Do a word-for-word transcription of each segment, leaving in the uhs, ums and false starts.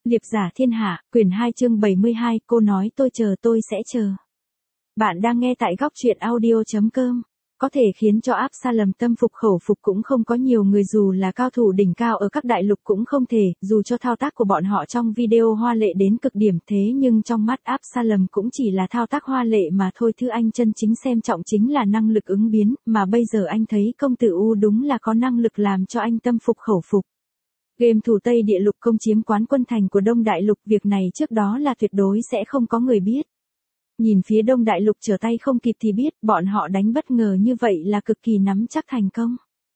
Liệp giả thiên hạ, quyển hai chương bảy mươi hai, cô nói tôi chờ tôi sẽ chờ. Bạn đang nghe tại góc truyện audio chấm com. Có thể khiến cho Absalom tâm phục khẩu phục cũng không có nhiều người, dù là cao thủ đỉnh cao ở các đại lục cũng không thể, dù cho thao tác của bọn họ trong video hoa lệ đến cực điểm, thế nhưng trong mắt Absalom cũng chỉ là thao tác hoa lệ mà thôi. Thứ anh chân chính xem trọng chính là năng lực ứng biến, mà bây giờ anh thấy công tử U đúng là có năng lực làm cho anh tâm phục khẩu phục. Game thủ Tây Địa Lục công chiếm quán quân thành của Đông Đại Lục, việc này trước đó là tuyệt đối sẽ không có người biết. Nhìn phía Đông Đại Lục trở tay không kịp thì biết, bọn họ đánh bất ngờ như vậy là cực kỳ nắm chắc thành công.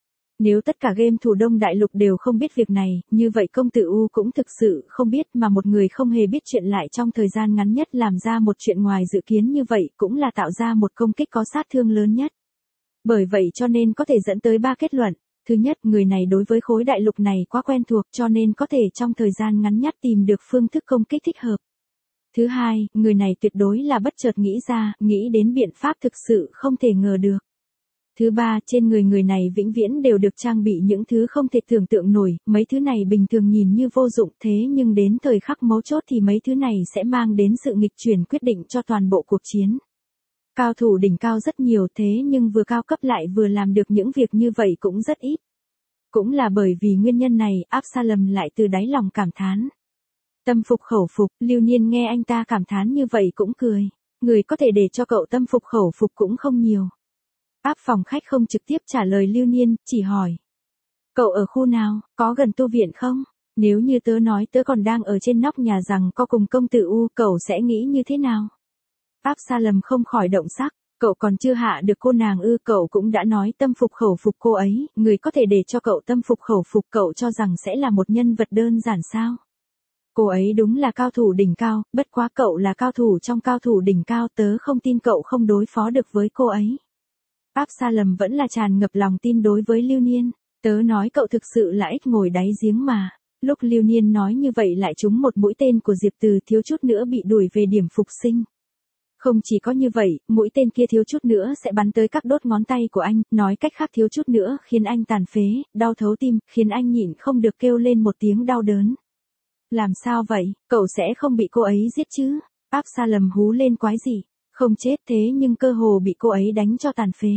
Nếu tất cả game thủ Đông Đại Lục đều không biết việc này, như vậy công tử U cũng thực sự không biết, mà một người không hề biết chuyện lại trong thời gian ngắn nhất làm ra một chuyện ngoài dự kiến như vậy cũng là tạo ra một công kích có sát thương lớn nhất. Bởi vậy cho nên có thể dẫn tới ba kết luận. Thứ nhất, người này đối với khối đại lục này quá quen thuộc cho nên có thể trong thời gian ngắn nhất tìm được phương thức công kích thích hợp. Thứ hai, người này tuyệt đối là bất chợt nghĩ ra, nghĩ đến biện pháp thực sự không thể ngờ được. Thứ ba, trên người người này vĩnh viễn đều được trang bị những thứ không thể tưởng tượng nổi, mấy thứ này bình thường nhìn như vô dụng, thế nhưng đến thời khắc mấu chốt thì mấy thứ này sẽ mang đến sự nghịch chuyển quyết định cho toàn bộ cuộc chiến. Cao thủ đỉnh cao rất nhiều, thế nhưng vừa cao cấp lại vừa làm được những việc như vậy cũng rất ít. Cũng là bởi vì nguyên nhân này, Absalom lại từ đáy lòng cảm thán. Tâm phục khẩu phục, Lưu Niên nghe anh ta cảm thán như vậy cũng cười. Người có thể để cho cậu tâm phục khẩu phục cũng không nhiều. Áp phòng khách không trực tiếp trả lời Lưu Niên, chỉ hỏi. Cậu ở khu nào, có gần tu viện không? Nếu như tớ nói tớ còn đang ở trên nóc nhà rằng có cùng công tử U, cậu sẽ nghĩ như thế nào? Absalom không khỏi động sắc, cậu còn chưa hạ được cô nàng ư? Cậu cũng đã nói tâm phục khẩu phục cô ấy, người có thể để cho cậu tâm phục khẩu phục cậu cho rằng sẽ là một nhân vật đơn giản sao? Cô ấy đúng là cao thủ đỉnh cao, bất quá cậu là cao thủ trong cao thủ đỉnh cao, tớ không tin cậu không đối phó được với cô ấy. Absalom vẫn là tràn ngập lòng tin đối với Lưu Niên, tớ nói cậu thực sự là ít ngồi đáy giếng mà. Lúc Lưu Niên nói như vậy lại trúng một mũi tên của Diệp Từ, thiếu chút nữa bị đuổi về điểm phục sinh. Không chỉ có như vậy, mũi tên kia thiếu chút nữa sẽ bắn tới các đốt ngón tay của anh, nói cách khác thiếu chút nữa khiến anh tàn phế, đau thấu tim, khiến anh nhịn không được kêu lên một tiếng đau đớn. Làm sao vậy, cậu sẽ không bị cô ấy giết chứ? Absalom hú lên quái gì? Không chết, thế nhưng cơ hồ bị cô ấy đánh cho tàn phế.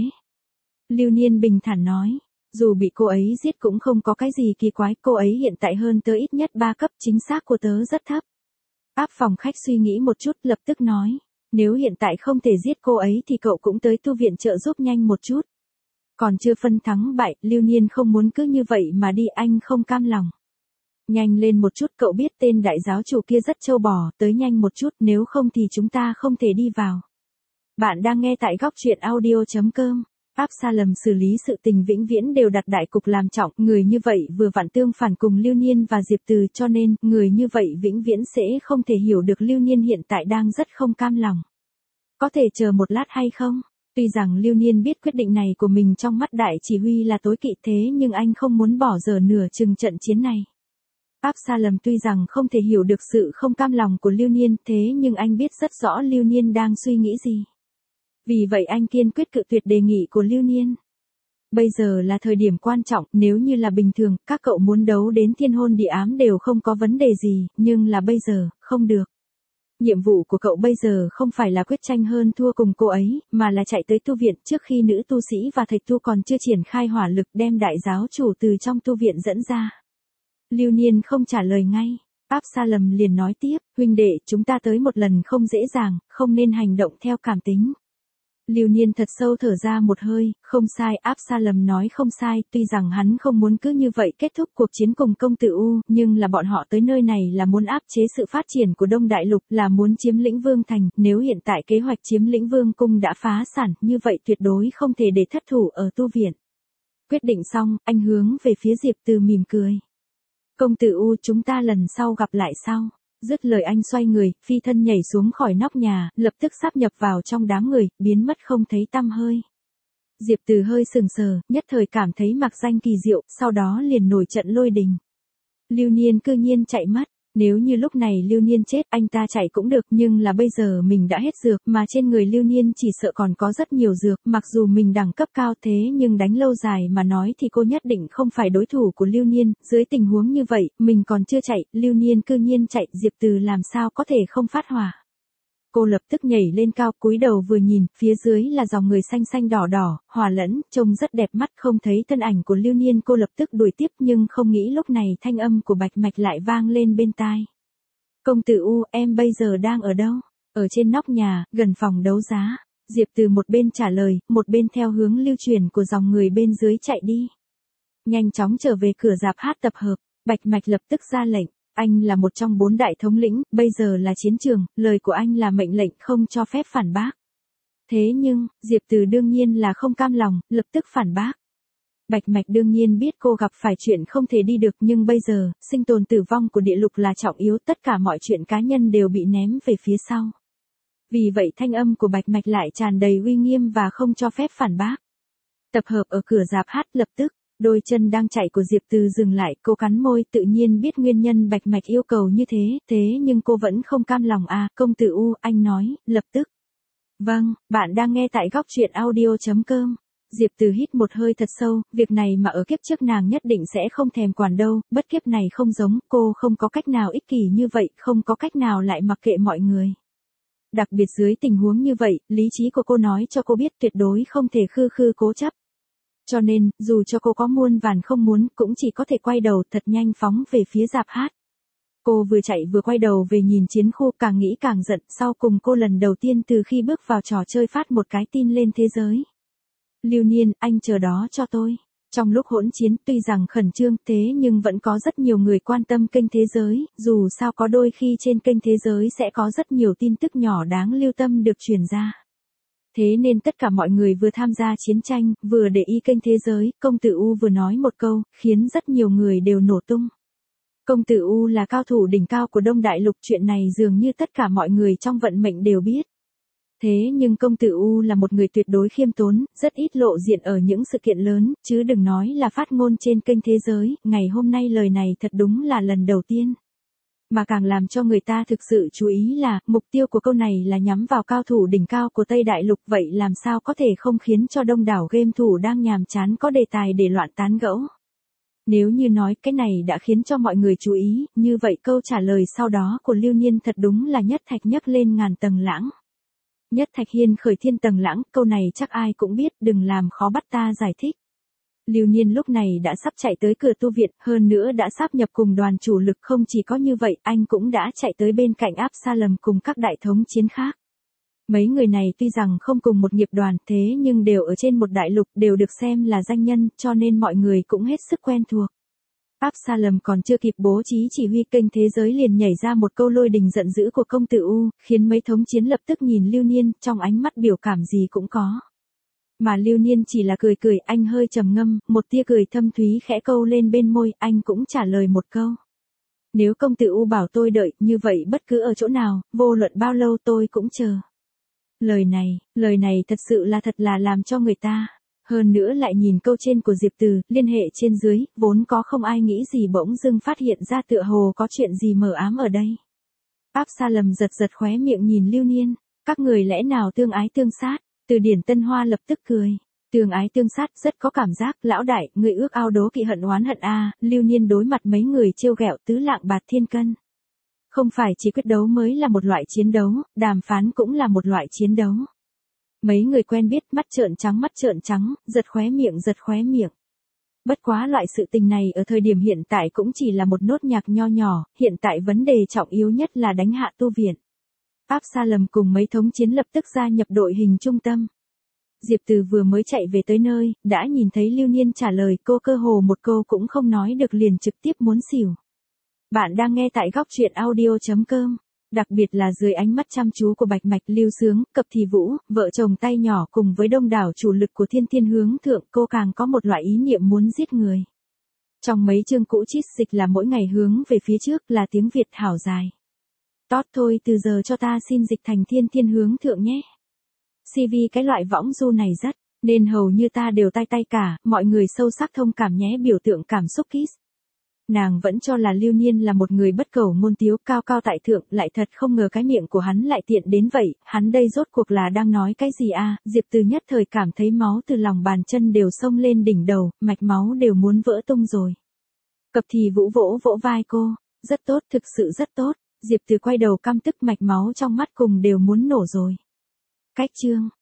Lưu Niên bình thản nói, dù bị cô ấy giết cũng không có cái gì kỳ quái, cô ấy hiện tại hơn tớ ít nhất ba cấp, chính xác của tớ rất thấp. Áp phòng khách suy nghĩ một chút lập tức nói. Nếu hiện tại không thể giết cô ấy thì cậu cũng tới tu viện trợ giúp nhanh một chút. Còn chưa phân thắng bại, Lưu Niên không muốn cứ như vậy mà đi, anh không cam lòng. Nhanh lên một chút, cậu biết tên đại giáo chủ kia rất trâu bò, tới nhanh một chút, nếu không thì chúng ta không thể đi vào. Bạn đang nghe tại góc truyện audio chấm com. Absalom xử lý sự tình vĩnh viễn đều đặt đại cục làm trọng, người như vậy vừa vặn tương phản cùng Lưu Niên và Diệp Từ, cho nên, người như vậy vĩnh viễn sẽ không thể hiểu được Lưu Niên hiện tại đang rất không cam lòng. Có thể chờ một lát hay không? Tuy rằng Lưu Niên biết quyết định này của mình trong mắt đại chỉ huy là tối kỵ, thế nhưng anh không muốn bỏ dở nửa chừng trận chiến này. Absalom tuy rằng không thể hiểu được sự không cam lòng của Lưu Niên, thế nhưng anh biết rất rõ Lưu Niên đang suy nghĩ gì. Vì vậy anh kiên quyết cự tuyệt đề nghị của Lưu Niên. Bây giờ là thời điểm quan trọng, nếu như là bình thường, các cậu muốn đấu đến thiên hôn địa ám đều không có vấn đề gì, nhưng là bây giờ, không được. Nhiệm vụ của cậu bây giờ không phải là quyết tranh hơn thua cùng cô ấy, mà là chạy tới tu viện trước khi nữ tu sĩ và thầy tu còn chưa triển khai hỏa lực đem đại giáo chủ từ trong tu viện dẫn ra. Lưu Niên không trả lời ngay. Absalom liền nói tiếp, huynh đệ, chúng ta tới một lần không dễ dàng, không nên hành động theo cảm tính. Lưu Niên thật sâu thở ra một hơi, không sai, Absalom nói không sai, tuy rằng hắn không muốn cứ như vậy kết thúc cuộc chiến cùng công tử U, nhưng là bọn họ tới nơi này là muốn áp chế sự phát triển của Đông Đại Lục, là muốn chiếm lĩnh Vương Thành, nếu hiện tại kế hoạch chiếm lĩnh Vương Cung đã phá sản, như vậy tuyệt đối không thể để thất thủ ở tu viện. Quyết định xong, anh hướng về phía Diệp Từ mỉm cười. Công tử U, chúng ta lần sau gặp lại sau. Dứt lời anh xoay người, phi thân nhảy xuống khỏi nóc nhà, lập tức sáp nhập vào trong đám người, biến mất không thấy tăm hơi. Diệp Từ hơi sừng sờ, nhất thời cảm thấy mặc danh kỳ diệu, sau đó liền nổi trận lôi đình. Lưu Niên cư nhiên chạy mất, Nếu như lúc này Lưu Niên chết anh ta chạy cũng được, nhưng là bây giờ mình đã hết dược, mà trên người Lưu Niên chỉ sợ còn có rất nhiều dược, mặc dù mình đẳng cấp cao thế nhưng đánh lâu dài mà nói thì cô nhất định không phải đối thủ của Lưu Niên, dưới tình huống như vậy, mình còn chưa chạy, Lưu Niên cư nhiên chạy, Diệp Từ làm sao có thể không phát hỏa. Cô lập tức nhảy lên cao, cúi đầu vừa nhìn, phía dưới là dòng người xanh xanh đỏ đỏ, hòa lẫn, trông rất đẹp mắt, không thấy thân ảnh của Lưu Niên, cô lập tức đuổi tiếp nhưng không nghĩ lúc này thanh âm của Bạch Mạch lại vang lên bên tai. Công tử U, em bây giờ đang ở đâu? Ở trên nóc nhà, gần phòng đấu giá. Diệp Từ một bên trả lời, một bên theo hướng lưu truyền của dòng người bên dưới chạy đi. Nhanh chóng trở về cửa rạp hát tập hợp, Bạch Mạch lập tức ra lệnh. Anh là một trong bốn đại thống lĩnh, bây giờ là chiến trường, lời của anh là mệnh lệnh không cho phép phản bác. Thế nhưng, Diệp Từ đương nhiên là không cam lòng, lập tức phản bác. Bạch Mạch đương nhiên biết cô gặp phải chuyện không thể đi được nhưng bây giờ, sinh tồn tử vong của địa lục là trọng yếu, tất cả mọi chuyện cá nhân đều bị ném về phía sau. Vì vậy thanh âm của Bạch Mạch lại tràn đầy uy nghiêm và không cho phép phản bác. Tập hợp ở cửa rạp hát lập tức. Đôi chân đang chạy của Diệp Từ dừng lại, cô cắn môi, tự nhiên biết nguyên nhân Bạch Mạch yêu cầu như thế, thế nhưng cô vẫn không cam lòng à, công tử U, anh nói, lập tức. Vâng, bạn đang nghe tại góc truyện audio chấm com. Diệp Từ hít một hơi thật sâu, việc này mà ở kiếp trước nàng nhất định sẽ không thèm quản đâu, bất kiếp này không giống, cô không có cách nào ích kỷ như vậy, không có cách nào lại mặc kệ mọi người. Đặc biệt dưới tình huống như vậy, lý trí của cô nói cho cô biết tuyệt đối không thể khư khư cố chấp. Cho nên, dù cho cô có muôn vàn không muốn, cũng chỉ có thể quay đầu thật nhanh phóng về phía rạp hát. Cô vừa chạy vừa quay đầu về nhìn chiến khu, càng nghĩ càng giận, sau cùng cô lần đầu tiên từ khi bước vào trò chơi phát một cái tin lên thế giới. Lưu Niên, anh chờ đó cho tôi. Trong lúc hỗn chiến, tuy rằng khẩn trương thế nhưng vẫn có rất nhiều người quan tâm kênh thế giới, dù sao có đôi khi trên kênh thế giới sẽ có rất nhiều tin tức nhỏ đáng lưu tâm được truyền ra. Thế nên tất cả mọi người vừa tham gia chiến tranh, vừa để ý kênh thế giới, công tử U vừa nói một câu, khiến rất nhiều người đều nổ tung. Công tử U là cao thủ đỉnh cao của Đông Đại Lục, chuyện này dường như tất cả mọi người trong vận mệnh đều biết. Thế nhưng công tử U là một người tuyệt đối khiêm tốn, rất ít lộ diện ở những sự kiện lớn, chứ đừng nói là phát ngôn trên kênh thế giới, ngày hôm nay lời này thật đúng là lần đầu tiên. Mà càng làm cho người ta thực sự chú ý là, mục tiêu của câu này là nhắm vào cao thủ đỉnh cao của Tây Đại Lục, vậy làm sao có thể không khiến cho đông đảo game thủ đang nhàm chán có đề tài để loạn tán gẫu. Nếu như nói cái này đã khiến cho mọi người chú ý, như vậy câu trả lời sau đó của Lưu Niên thật đúng là nhất thạch nhấc lên ngàn tầng lãng. Nhất thạch hiên khởi thiên tầng lãng, câu này chắc ai cũng biết, đừng làm khó bắt ta giải thích. Lưu Niên lúc này đã sắp chạy tới cửa tu viện, hơn nữa đã sáp nhập cùng đoàn chủ lực, không chỉ có như vậy, anh cũng đã chạy tới bên cạnh Absalom cùng các đại thống chiến khác. Mấy người này tuy rằng không cùng một nghiệp đoàn thế nhưng đều ở trên một đại lục, đều được xem là danh nhân, cho nên mọi người cũng hết sức quen thuộc. Absalom còn chưa kịp bố trí chỉ huy, kênh thế giới liền nhảy ra một câu lôi đình giận dữ của công tử U, khiến mấy thống chiến lập tức nhìn Lưu Niên, trong ánh mắt biểu cảm gì cũng có. Mà Lưu Niên chỉ là cười cười, anh hơi trầm ngâm, một tia cười thâm thúy khẽ câu lên bên môi, anh cũng trả lời một câu. Nếu công tử U bảo tôi đợi, như vậy bất cứ ở chỗ nào, vô luận bao lâu tôi cũng chờ. Lời này, lời này thật sự là thật là làm cho người ta. Hơn nữa lại nhìn câu trên của Diệp Từ, liên hệ trên dưới, vốn có không ai nghĩ gì bỗng dưng phát hiện ra tựa hồ có chuyện gì mờ ám ở đây. Absalom giật giật khóe miệng nhìn Lưu Niên, các người lẽ nào tương ái tương sát, Từ Điển Tân Hoa lập tức cười. Tương ái tương sát, rất có cảm giác, lão đại, người ước ao đố kỵ hận oán hận a, à, Lưu Niên đối mặt mấy người trêu ghẹo tứ lạng bạt thiên cân. Không phải chỉ quyết đấu mới là một loại chiến đấu, đàm phán cũng là một loại chiến đấu. Mấy người quen biết, mắt trợn trắng mắt trợn trắng, giật khóe miệng giật khóe miệng. Bất quá loại sự tình này ở thời điểm hiện tại cũng chỉ là một nốt nhạc nho nhỏ, hiện tại vấn đề trọng yếu nhất là đánh hạ tu viện. Absalom cùng mấy thống chiến lập tức gia nhập đội hình trung tâm. Diệp Từ vừa mới chạy về tới nơi, đã nhìn thấy Lưu Niên trả lời, cô cơ hồ một câu cũng không nói được liền trực tiếp muốn xỉu. Bạn đang nghe tại góc truyện audio chấm com. Đặc biệt là dưới ánh mắt chăm chú của Bạch Mạch, Lưu Sướng, Cập Thì Vũ, vợ chồng tay nhỏ cùng với đông đảo chủ lực của Thiên Thiên Hướng Thượng, cô càng có một loại ý niệm muốn giết người. Trong mấy chương cũ chít dịch là mỗi ngày hướng về phía trước là tiếng Việt hảo dài. Tốt thôi, từ giờ cho ta xin dịch thành Thiên Thiên Hướng Thượng nhé. xê vê cái loại võng du này rất, nên hầu như ta đều tay tay cả, mọi người sâu sắc thông cảm nhé, biểu tượng cảm xúc kiss. Nàng vẫn cho là Lưu Niên là một người bất cẩu ngôn tiếu cao cao tại thượng, lại thật không ngờ cái miệng của hắn lại tiện đến vậy, hắn đây rốt cuộc là đang nói cái gì a? Diệp Từ nhất thời cảm thấy máu từ lòng bàn chân đều xông lên đỉnh đầu, mạch máu đều muốn vỡ tung rồi. Cập Thì Vũ vỗ vỗ vai cô, rất tốt, thực sự rất tốt. Diệp Từ quay đầu căm tức, mạch máu trong mắt cùng đều muốn nổ rồi. Cách chương